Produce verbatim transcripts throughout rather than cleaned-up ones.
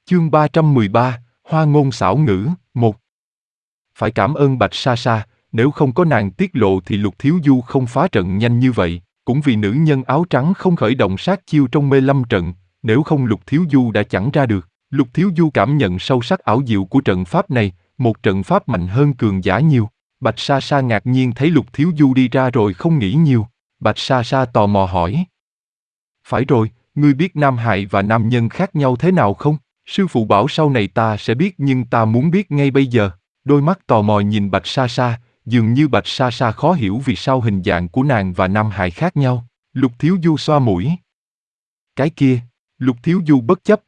Chương ba trăm mười ba, Hoa ngôn xảo ngữ, một. Phải cảm ơn Bạch Sa Sa, nếu không có nàng tiết lộ thì Lục Thiếu Du không phá trận nhanh như vậy, cũng vì nữ nhân áo trắng không khởi động sát chiêu trong mê lâm trận, nếu không Lục Thiếu Du đã chẳng ra được. Lục Thiếu Du cảm nhận sâu sắc ảo diệu của trận pháp này, một trận pháp mạnh hơn cường giả nhiều. Bạch Sa Sa ngạc nhiên thấy Lục Thiếu Du đi ra rồi không nghĩ nhiều. Bạch Sa Sa tò mò hỏi. Phải rồi, ngươi biết nam hài và nam nhân khác nhau thế nào không? Sư phụ bảo sau này ta sẽ biết nhưng ta muốn biết ngay bây giờ. Đôi mắt tò mò nhìn Bạch Sa Sa, dường như Bạch Sa Sa khó hiểu vì sao hình dạng của nàng và nam hài khác nhau. Lục Thiếu Du xoa mũi. Cái kia, Lục Thiếu Du bất chấp.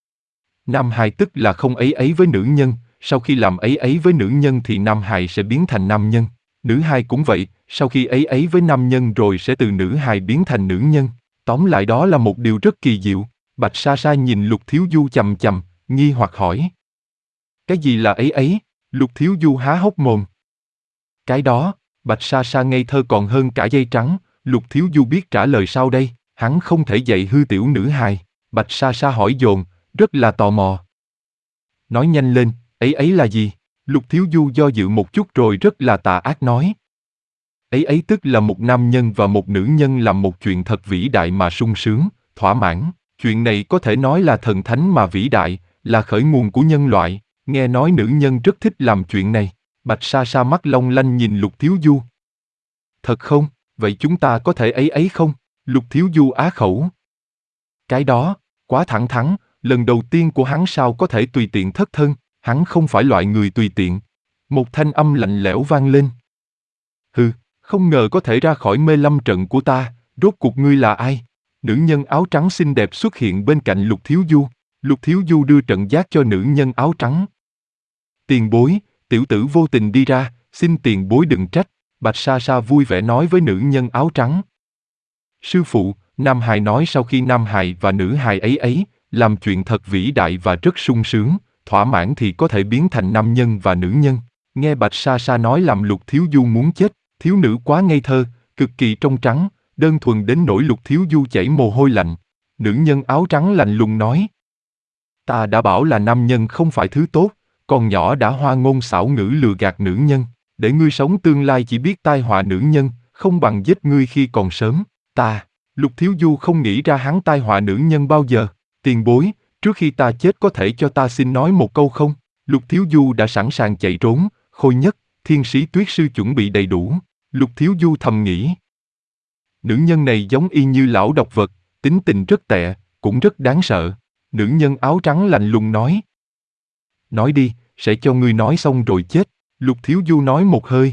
Nam hài tức là không ấy ấy với nữ nhân, sau khi làm ấy ấy với nữ nhân thì nam hài sẽ biến thành nam nhân. Nữ hài cũng vậy, sau khi ấy ấy với nam nhân rồi sẽ từ nữ hài biến thành nữ nhân. Tóm lại đó là một điều rất kỳ diệu. Bạch Sa Sa nhìn Lục Thiếu Du chằm chằm, nghi hoặc hỏi. Cái gì là ấy ấy? Lục Thiếu Du há hốc mồm. Cái đó, Bạch Sa Sa ngây thơ còn hơn cả dây trắng, Lục Thiếu Du biết trả lời sau đây, hắn không thể dạy hư tiểu nữ hài. Bạch Sa Sa hỏi dồn, rất là tò mò. Nói nhanh lên, ấy ấy là gì? Lục Thiếu Du do dự một chút rồi rất là tà ác nói. Ấy ấy tức là một nam nhân và một nữ nhân làm một chuyện thật vĩ đại mà sung sướng, thỏa mãn. Chuyện này có thể nói là thần thánh mà vĩ đại, là khởi nguồn của nhân loại. Nghe nói nữ nhân rất thích làm chuyện này. Bạch Sa Sa mắt long lanh nhìn Lục Thiếu Du. Thật không? Vậy chúng ta có thể ấy ấy không? Lục Thiếu Du á khẩu. Cái đó, quá thẳng thắn, lần đầu tiên của hắn sao có thể tùy tiện thất thân, hắn không phải loại người tùy tiện. Một thanh âm lạnh lẽo vang lên. Hừ, không ngờ có thể ra khỏi mê lâm trận của ta, rốt cuộc ngươi là ai? Nữ nhân áo trắng xinh đẹp xuất hiện bên cạnh Lục Thiếu Du. Lục Thiếu Du đưa trận giác cho nữ nhân áo trắng. Tiền bối, tiểu tử vô tình đi ra, xin tiền bối đừng trách. Bạch Sa Sa vui vẻ nói với nữ nhân áo trắng. Sư phụ, nam hài nói sau khi nam hài và nữ hài ấy ấy, làm chuyện thật vĩ đại và rất sung sướng, thỏa mãn thì có thể biến thành nam nhân và nữ nhân. Nghe Bạch Sa Sa nói làm Lục Thiếu Du muốn chết, thiếu nữ quá ngây thơ, cực kỳ trong trắng, đơn thuần đến nỗi Lục Thiếu Du chảy mồ hôi lạnh. Nữ nhân áo trắng lạnh lùng nói. Ta đã bảo là nam nhân không phải thứ tốt, con nhỏ đã hoa ngôn xảo ngữ lừa gạt nữ nhân, để ngươi sống tương lai chỉ biết tai họa nữ nhân, không bằng giết ngươi khi còn sớm. Ta, Lục Thiếu Du không nghĩ ra hắn tai họa nữ nhân bao giờ. Tiền bối, trước khi ta chết có thể cho ta xin nói một câu không? Lục Thiếu Du đã sẵn sàng chạy trốn, Khôi Nhất, Thiên Sĩ Tuyết Sư chuẩn bị đầy đủ. Lục Thiếu Du thầm nghĩ. Nữ nhân này giống y như lão độc vật, tính tình rất tệ, cũng rất đáng sợ. Nữ nhân áo trắng lạnh lùng nói. Nói đi, sẽ cho ngươi nói xong rồi chết. Lục Thiếu Du nói một hơi.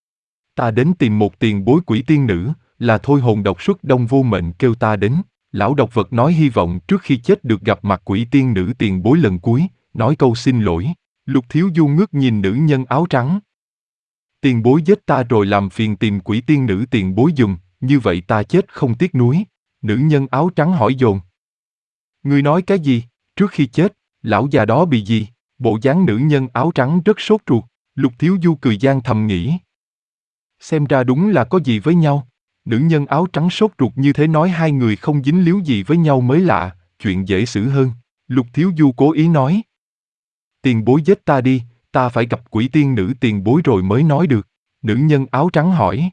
Ta đến tìm một tiền bối quỷ tiên nữ, là thôi hồn độc xuất đông vô mệnh kêu ta đến. Lão độc vật nói hy vọng trước khi chết được gặp mặt quỷ tiên nữ tiền bối lần cuối, nói câu xin lỗi. Lục Thiếu Du ngước nhìn nữ nhân áo trắng. Tiền bối giết ta rồi làm phiền tìm quỷ tiên nữ tiền bối dùng, như vậy ta chết không tiếc nuối. Nữ nhân áo trắng hỏi dồn. Ngươi nói cái gì? Trước khi chết, lão già đó bị gì? Bộ dáng nữ nhân áo trắng rất sốt ruột. Lục Thiếu Du cười gian thầm nghĩ. Xem ra đúng là có gì với nhau. Nữ nhân áo trắng sốt ruột như thế nói hai người không dính líu gì với nhau mới lạ, chuyện dễ xử hơn. Lục Thiếu Du cố ý nói. Tiền bối giết ta đi, ta phải gặp quỷ tiên nữ tiền bối rồi mới nói được. Nữ nhân áo trắng hỏi.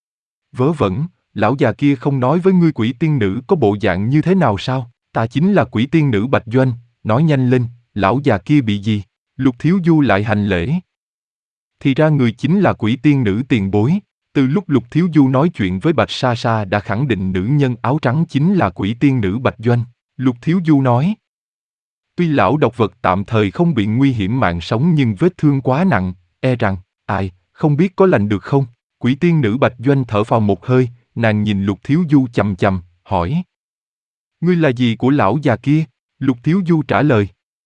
Vớ vẩn, lão già kia không nói với ngươi quỷ tiên nữ có bộ dạng như thế nào sao? Ta chính là quỷ tiên nữ Bạch Doanh, nói nhanh lên, lão già kia bị gì? Lục Thiếu Du lại hành lễ. Thì ra người chính là quỷ tiên nữ tiền bối. Từ lúc Lục Thiếu Du nói chuyện với Bạch Sa Sa đã khẳng định nữ nhân áo trắng chính là quỷ tiên nữ Bạch Doanh. Lục Thiếu Du nói. Tuy lão độc vật tạm thời không bị nguy hiểm mạng sống nhưng vết thương quá nặng, e rằng, ai, không biết có lành được không? Quỷ tiên nữ Bạch Doanh thở phào một hơi, nàng nhìn Lục Thiếu Du chằm chằm, hỏi. Ngươi là gì của lão già kia? Lục Thiếu Du trả lời.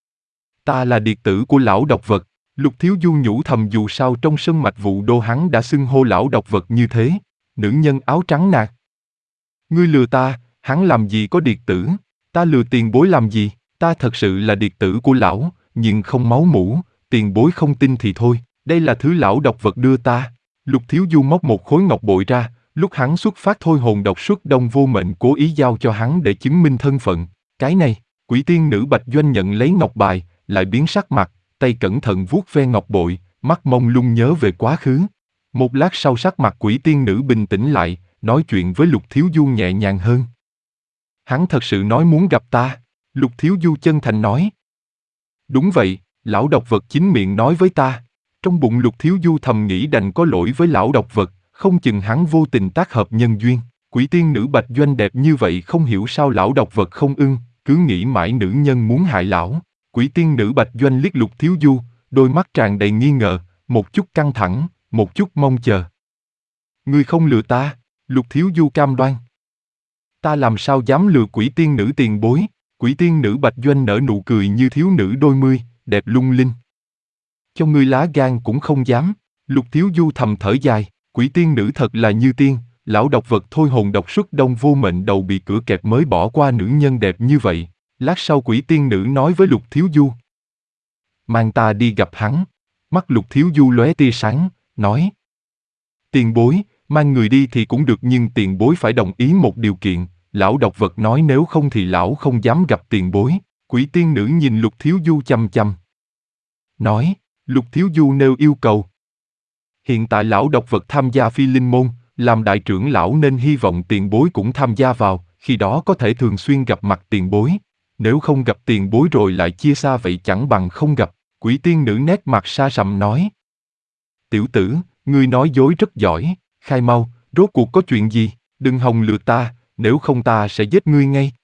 Ta là điệt tử của lão độc vật. Lục Thiếu Du nhủ thầm dù sao trong sân mạch vụ đô hắn đã xưng hô lão độc vật như thế. Nữ nhân áo trắng nạt. Ngươi lừa ta, hắn làm gì có điệt tử? Ta lừa tiền bối làm gì? Ta thật sự là điệt tử của lão, nhưng không máu mủ, tiền bối không tin thì thôi, đây là thứ lão độc vật đưa ta. Lục Thiếu Du móc một khối ngọc bội ra, lúc hắn xuất phát thôi hồn độc xuất đông vô mệnh cố ý giao cho hắn để chứng minh thân phận. Cái này, Quỷ tiên nữ Bạch Doanh nhận lấy ngọc bài, lại biến sắc mặt, tay cẩn thận vuốt ve ngọc bội, mắt mông lung nhớ về quá khứ. Một lát sau sắc mặt quỷ tiên nữ bình tĩnh lại, nói chuyện với Lục Thiếu Du nhẹ nhàng hơn. Hắn thật sự nói muốn gặp ta, Lục Thiếu Du chân thành nói. Đúng vậy, lão độc vật chính miệng nói với ta. Trong bụng Lục Thiếu Du thầm nghĩ đành có lỗi với lão độc vật, không chừng hắn vô tình tác hợp nhân duyên. Quỷ tiên nữ Bạch Doanh đẹp như vậy không hiểu sao lão độc vật không ưng, cứ nghĩ mãi nữ nhân muốn hại lão. Quỷ tiên nữ Bạch Doanh liếc Lục Thiếu Du, đôi mắt tràn đầy nghi ngờ, một chút căng thẳng, một chút mong chờ. Ngươi không lừa ta, Lục Thiếu Du cam đoan. Ta làm sao dám lừa quỷ tiên nữ tiền bối? Quỷ tiên nữ Bạch Doanh nở nụ cười như thiếu nữ đôi mươi, đẹp lung linh. Cho ngươi lá gan cũng không dám. Lục Thiếu Du thầm thở dài, quỷ tiên nữ thật là như tiên, lão độc vật thôi hồn độc xuất đông vô mệnh đầu bị cửa kẹp mới bỏ qua nữ nhân đẹp như vậy. Lát sau quỷ tiên nữ nói với Lục Thiếu Du. Mang ta đi gặp hắn. Mắt Lục Thiếu Du lóe tia sáng, nói. Tiền bối, mang người đi thì cũng được nhưng tiền bối phải đồng ý một điều kiện. Lão độc vật nói nếu không thì lão không dám gặp tiền bối. Quỷ tiên nữ nhìn Lục Thiếu Du chăm chăm. Nói, Lục Thiếu Du nêu yêu cầu. Hiện tại lão độc vật tham gia phi linh môn, làm đại trưởng lão nên hy vọng tiền bối cũng tham gia vào, khi đó có thể thường xuyên gặp mặt tiền bối. Nếu không gặp tiền bối rồi lại chia xa vậy chẳng bằng không gặp. Quỷ tiên nữ nét mặt xa sầm nói. Tiểu tử, ngươi nói dối rất giỏi, khai mau, rốt cuộc có chuyện gì, đừng hòng lừa ta, nếu không ta sẽ giết ngươi ngay.